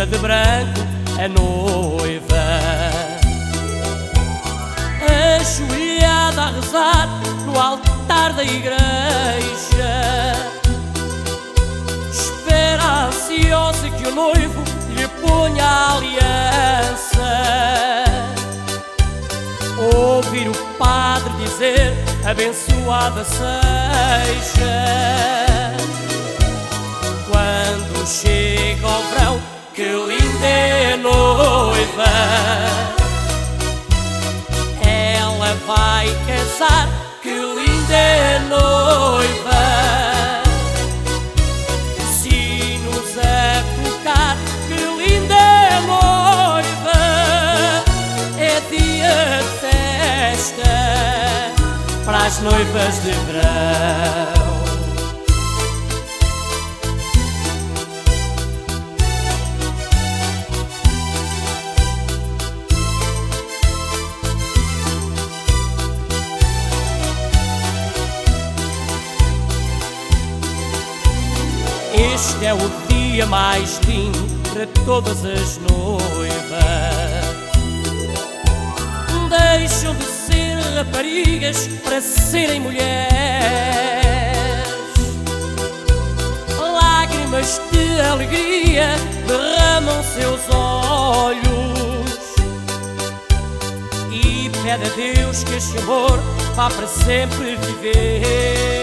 toda de branco a noiva, ajoelhada a rezar no altar da igreja, espera ansiosa que o noivo lhe ponha a aliança. Ouvir o padre dizer: abençoada seja. Quando chega o verão, que linda é a noiva, ela vai casar, que linda é a noiva. Sinos a tocar, que linda é a noiva. É dia de festa para as noivas de verão. Este é o dia mais lindo para todas as noivas. Deixam de ser raparigas para serem mulheres. Lágrimas de alegria derramam seus olhos e pede a Deus que este amor vá para sempre viver.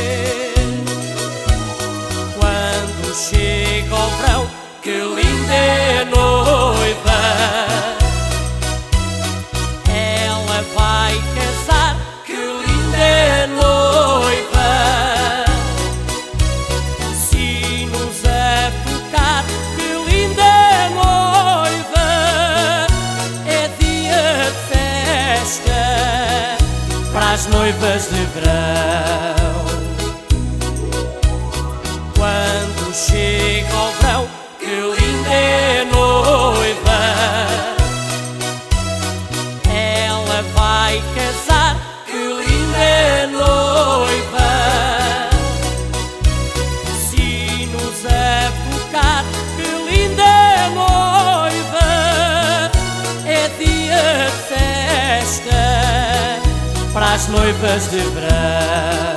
Quando chega o verão, que linda é a noiva, ela vai casar, que linda é a noiva. Sinos a tocar, que linda é a noiva. É dia de festa para as noivas de verão. Quando chega o verão, que linda é a noiva, ela vai casar, que linda é a noiva. Sinos a tocar, que linda é a noiva. É dia de festa para as noivas de verão.